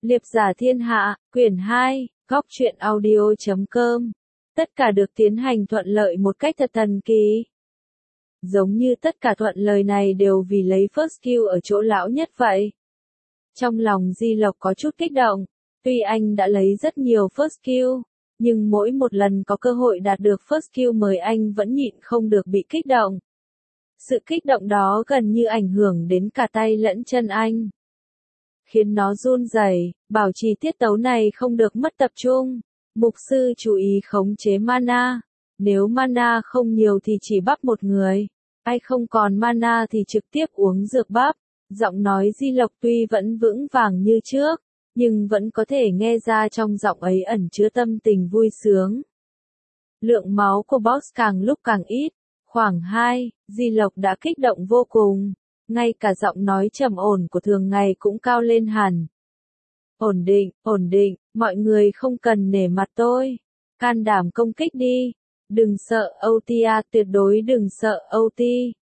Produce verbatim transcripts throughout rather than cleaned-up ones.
Liệp giả thiên hạ, quyển hai, góc truyện audio chấm com. Tất cả được tiến hành thuận lợi một cách thật thần kỳ. Giống như tất cả thuận lời này đều vì lấy first kill ở chỗ lão nhất vậy. Trong lòng Di Lộc có chút kích động, tuy anh đã lấy rất nhiều first kill, nhưng mỗi một lần có cơ hội đạt được first kill mới anh vẫn nhịn không được bị kích động. Sự kích động đó gần như ảnh hưởng đến cả tay lẫn chân anh, khiến nó run rẩy, bảo trì tiết tấu này không được mất tập trung. Mục sư chú ý khống chế mana, nếu mana không nhiều thì chỉ bắp một người, ai không còn mana thì trực tiếp uống dược bắp. Giọng nói Di Lộc tuy vẫn vững vàng như trước, nhưng vẫn có thể nghe ra trong giọng ấy ẩn chứa tâm tình vui sướng. Lượng máu của boss càng lúc càng ít, khoảng hai, Di Lộc đã kích động vô cùng. Ngay cả giọng nói trầm ổn của thường ngày cũng cao lên hẳn. Ổn định, ổn định, mọi người không cần nể mặt tôi. Can đảm công kích đi. Đừng sợ ô tê à, tuyệt đối đừng sợ ô tê.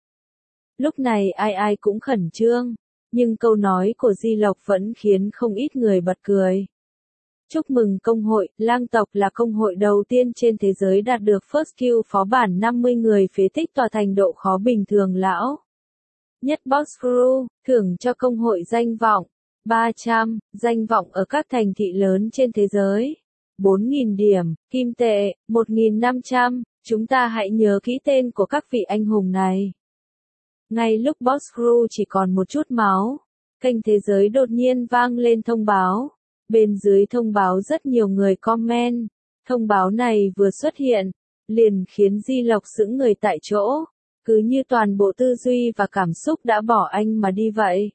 Lúc này ai ai cũng khẩn trương, nhưng câu nói của Di Lộc vẫn khiến không ít người bật cười. Chúc mừng công hội, lang tộc là công hội đầu tiên trên thế giới đạt được first kill phó bản năm mươi người phế tích tòa thành độ khó bình thường lão nhất boss crew, thưởng cho công hội danh vọng, ba trăm, danh vọng ở các thành thị lớn trên thế giới, bốn nghìn điểm, kim tệ, một nghìn năm trăm, chúng ta hãy nhớ kỹ tên của các vị anh hùng này. Ngay lúc boss crew chỉ còn một chút máu, kênh thế giới đột nhiên vang lên thông báo. Bên dưới thông báo rất nhiều người comment, thông báo này vừa xuất hiện, liền khiến Di Lộc sững người tại chỗ. Cứ như toàn bộ tư duy và cảm xúc đã bỏ anh mà đi vậy.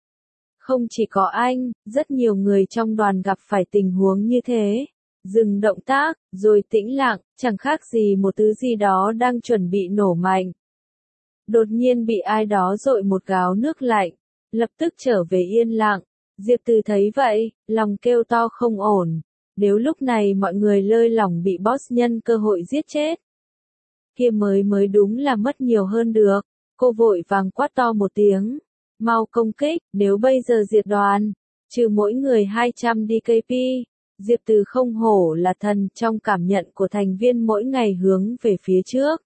Không chỉ có anh, rất nhiều người trong đoàn gặp phải tình huống như thế. Dừng động tác, rồi tĩnh lặng, chẳng khác gì một thứ gì đó đang chuẩn bị nổ mạnh. Đột nhiên bị ai đó dội một gáo nước lạnh, lập tức trở về yên lặng. Diệp Từ thấy vậy, lòng kêu to không ổn. Nếu lúc này mọi người lơi lỏng bị boss nhân cơ hội giết chết, kia mới mới đúng là mất nhiều hơn được. Cô vội vàng quát to một tiếng. Mau công kích, nếu bây giờ diệt đoàn, trừ mỗi người hai trăm đê ca pê. Diệp Từ không hổ là thần trong cảm nhận của thành viên mỗi ngày hướng về phía trước.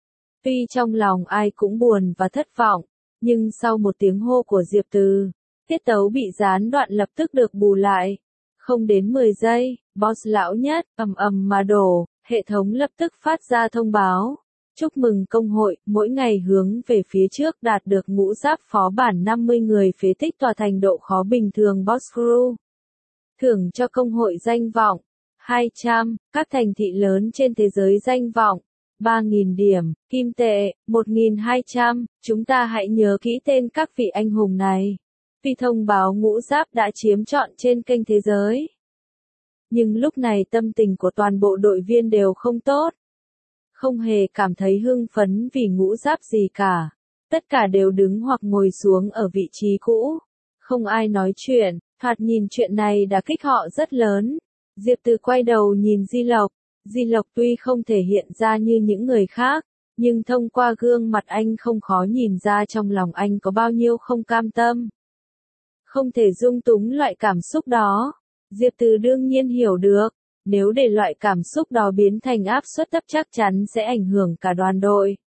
Tuy trong lòng ai cũng buồn và thất vọng, nhưng sau một tiếng hô của Diệp Từ, tiết tấu bị gián đoạn lập tức được bù lại. Không đến mười giây, boss lão nhất, ầm ầm mà đổ, hệ thống lập tức phát ra thông báo. Chúc mừng công hội, mỗi ngày hướng về phía trước đạt được ngũ giáp phó bản năm mươi người phế tích tòa thành độ khó bình thường boss crew. Thưởng cho công hội danh vọng, hai trăm, các thành thị lớn trên thế giới danh vọng, ba nghìn điểm, kim tệ, một nghìn hai trăm, chúng ta hãy nhớ kỹ tên các vị anh hùng này. Vì thông báo ngũ giáp đã chiếm trọn trên kênh thế giới. Nhưng lúc này tâm tình của toàn bộ đội viên đều không tốt. Không hề cảm thấy hưng phấn vì ngũ giáp gì cả. Tất cả đều đứng hoặc ngồi xuống ở vị trí cũ. Không ai nói chuyện, thoạt nhìn chuyện này đã kích họ rất lớn. Diệp Từ quay đầu nhìn Di Lộc. Di Lộc tuy không thể hiện ra như những người khác, nhưng thông qua gương mặt anh không khó nhìn ra trong lòng anh có bao nhiêu không cam tâm. Không thể dung túng loại cảm xúc đó. Diệp Từ đương nhiên hiểu được, nếu để loại cảm xúc đó biến thành áp suất thấp chắc chắn sẽ ảnh hưởng cả đoàn đội.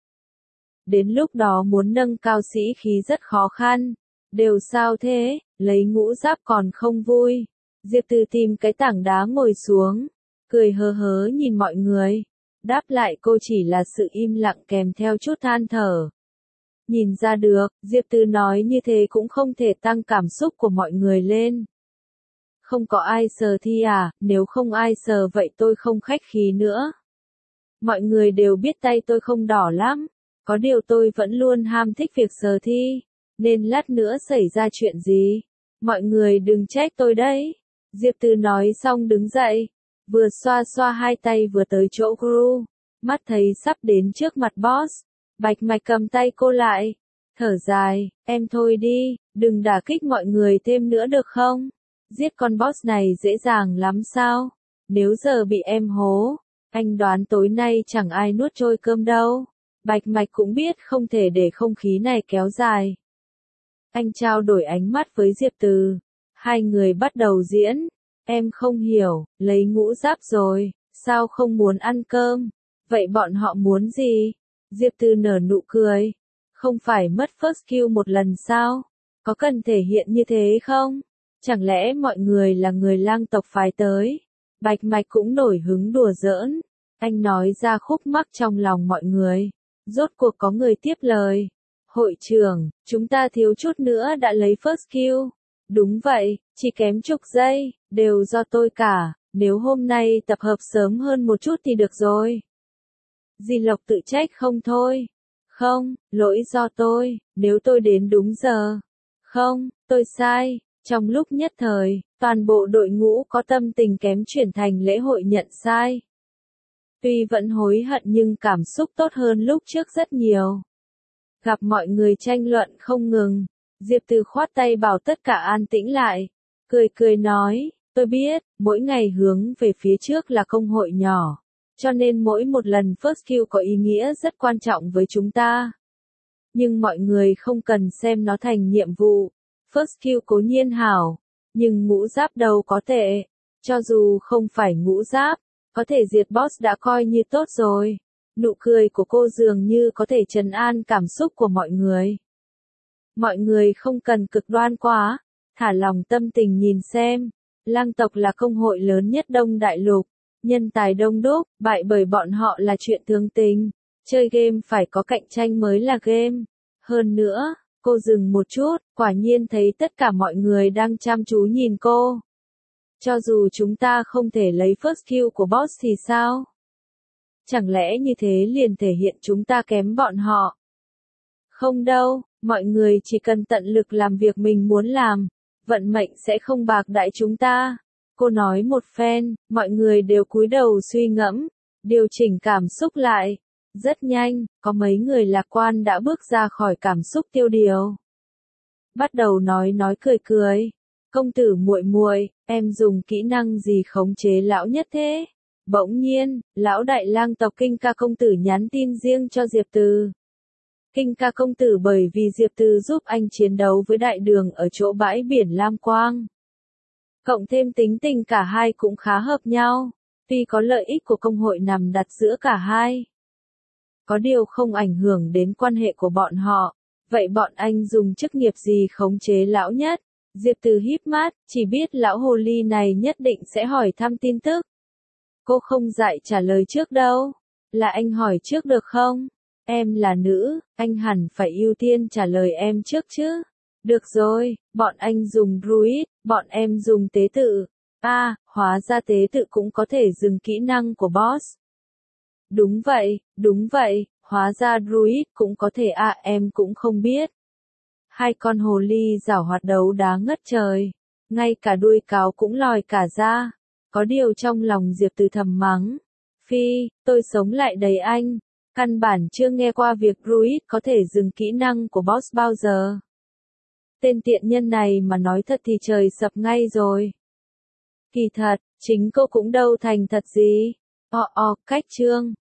Đến lúc đó muốn nâng cao sĩ khí rất khó khăn. Đều sao thế, lấy ngũ giáp còn không vui. Diệp Từ tìm cái tảng đá ngồi xuống, cười hớ hớ nhìn mọi người. Đáp lại cô chỉ là sự im lặng kèm theo chút than thở. Nhìn ra được, Diệp Từ nói như thế cũng không thể tăng cảm xúc của mọi người lên. Không có ai sờ thi à, nếu không ai sờ vậy tôi không khách khí nữa. Mọi người đều biết tay tôi không đỏ lắm, có điều tôi vẫn luôn ham thích việc sờ thi, nên lát nữa xảy ra chuyện gì, mọi người đừng trách tôi đấy. Diệp Từ nói xong đứng dậy, vừa xoa xoa hai tay vừa tới chỗ crew, mắt thấy sắp đến trước mặt boss. Bạch Mạch cầm tay cô lại, thở dài, em thôi đi, đừng đả kích mọi người thêm nữa được không? Giết con boss này dễ dàng lắm sao? Nếu giờ bị em hố, anh đoán tối nay chẳng ai nuốt trôi cơm đâu. Bạch Mạch cũng biết không thể để không khí này kéo dài. Anh trao đổi ánh mắt với Diệp Từ. Hai người bắt đầu diễn. Em không hiểu, lấy ngũ giáp rồi, sao không muốn ăn cơm? Vậy bọn họ muốn gì? Diệp Từ nở nụ cười. Không phải mất first kill một lần sao? Có cần thể hiện như thế không? Chẳng lẽ mọi người là người lang tộc phái tới? Bạch Mạch cũng nổi hứng đùa giỡn. Anh nói ra khúc mắc trong lòng mọi người. Rốt cuộc có người tiếp lời. Hội trưởng, chúng ta thiếu chút nữa đã lấy first kill. Đúng vậy, chỉ kém chục giây, đều do tôi cả. Nếu hôm nay tập hợp sớm hơn một chút thì được rồi. Di Lộc tự trách không thôi. Không, lỗi do tôi, nếu tôi đến đúng giờ. Không, tôi sai. Trong lúc nhất thời, toàn bộ đội ngũ có tâm tình kém chuyển thành lễ hội nhận sai. Tuy vẫn hối hận nhưng cảm xúc tốt hơn lúc trước rất nhiều. Gặp mọi người tranh luận không ngừng, Diệp Từ khoát tay bảo tất cả an tĩnh lại. Cười cười nói, tôi biết, mỗi ngày hướng về phía trước là công hội nhỏ. Cho nên mỗi một lần first kill có ý nghĩa rất quan trọng với chúng ta. Nhưng mọi người không cần xem nó thành nhiệm vụ. First kill cố nhiên hảo, nhưng ngũ giáp đâu có tệ. Cho dù không phải ngũ giáp, có thể diệt boss đã coi như tốt rồi. Nụ cười của cô dường như có thể trấn an cảm xúc của mọi người. Mọi người không cần cực đoan quá, thả lòng tâm tình nhìn xem. Lang tộc là công hội lớn nhất Đông Đại Lục. Nhân tài đông đúc, bại bởi bọn họ là chuyện thường tình. Chơi game phải có cạnh tranh mới là game. Hơn nữa, cô dừng một chút, quả nhiên thấy tất cả mọi người đang chăm chú nhìn cô. Cho dù chúng ta không thể lấy first kill của boss thì sao? Chẳng lẽ như thế liền thể hiện chúng ta kém bọn họ? Không đâu, mọi người chỉ cần tận lực làm việc mình muốn làm, vận mệnh sẽ không bạc đãi chúng ta. Cô nói một phen, mọi người đều cúi đầu suy ngẫm, điều chỉnh cảm xúc lại. Rất nhanh, có mấy người lạc quan đã bước ra khỏi cảm xúc tiêu điều. Bắt đầu nói nói cười cười. Công tử muội muội, em dùng kỹ năng gì khống chế lão nhất thế? Bỗng nhiên, lão đại lang tộc Kinh Ca công tử nhắn tin riêng cho Diệp Từ. Kinh Ca công tử bởi vì Diệp Từ giúp anh chiến đấu với đại đường ở chỗ bãi biển Lam Quang. Cộng thêm tính tình cả hai cũng khá hợp nhau, tuy có lợi ích của công hội nằm đặt giữa cả hai. Có điều không ảnh hưởng đến quan hệ của bọn họ, vậy bọn anh dùng chức nghiệp gì khống chế lão nhất? Diệp Từ híp mắt, chỉ biết lão hồ ly này nhất định sẽ hỏi thăm tin tức. Cô không dạy trả lời trước đâu, là anh hỏi trước được không? Em là nữ, anh hẳn phải ưu tiên trả lời em trước chứ. Được rồi, bọn anh dùng druid, bọn em dùng tế tự. A, à, hóa ra tế tự cũng có thể dừng kỹ năng của boss. Đúng vậy, đúng vậy, hóa ra druid cũng có thể à em cũng không biết. Hai con hồ ly giảo hoạt đấu đá ngất trời, ngay cả đuôi cáo cũng lòi cả ra. Có điều trong lòng Diệp Từ thầm mắng. Phi, tôi sống lại đầy anh. Căn bản chưa nghe qua việc druid có thể dừng kỹ năng của boss bao giờ. Tên tiện nhân này mà nói thật thì trời sập ngay rồi. Kỳ thật, chính cô cũng đâu thành thật gì. O o, cách chương.